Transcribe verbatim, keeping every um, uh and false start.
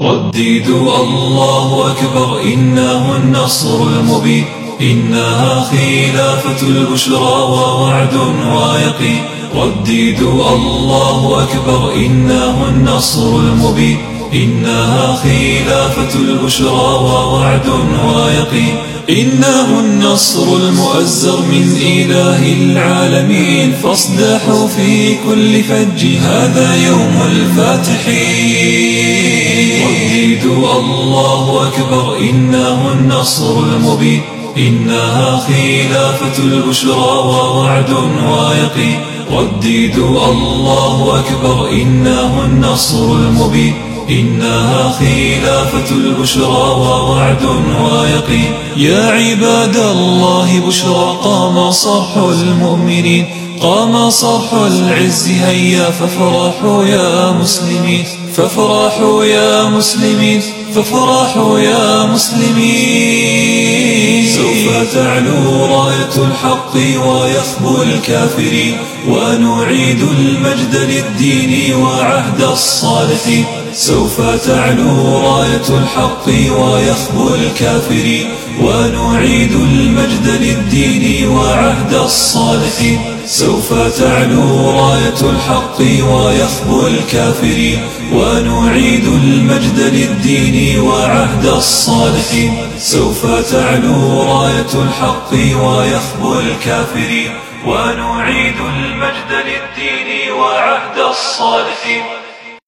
رددوا الله أكبر إنه النصر المبين، إنها خلافة البشرى ووعد ويقين. رددوا الله أكبر إنه النصر المبين، إنها خلافة البشرى ووعد ويقين. إنه النصر المؤزر من إله العالمين، فاصدحوا في كل فج هذا يوم الفاتحين. رددوا الله أكبر إنه النصر المبين، إنها خلافة البشرى ووعد ويقين. رددوا الله أكبر إنه النصر المبين، إنها خلافة البشرى ووعد ويقين. يا عباد الله بشرى قام صرح المؤمنين، قام صرح العز هيا فافرحوا يا مسلمين، فافرحوا يا مسلمين، فافرحوا يا مسلمين. سوف تعلو راية الحق ويخبو الكافرين، ونعيد المجد للدين وعهد الصالحين. سوف تعلو راية الحق ويخبو الكافرين، ونعيد المجد للدين وعهد الصالحين. سوف تعلو راية الحق ويخبو الكافرين، ونعيد المجد للدين وعهد الصالحين. سوف تعلو راية الحق ويخبو الكافرين، ونعيد المجد للدين وعهد الصالحين.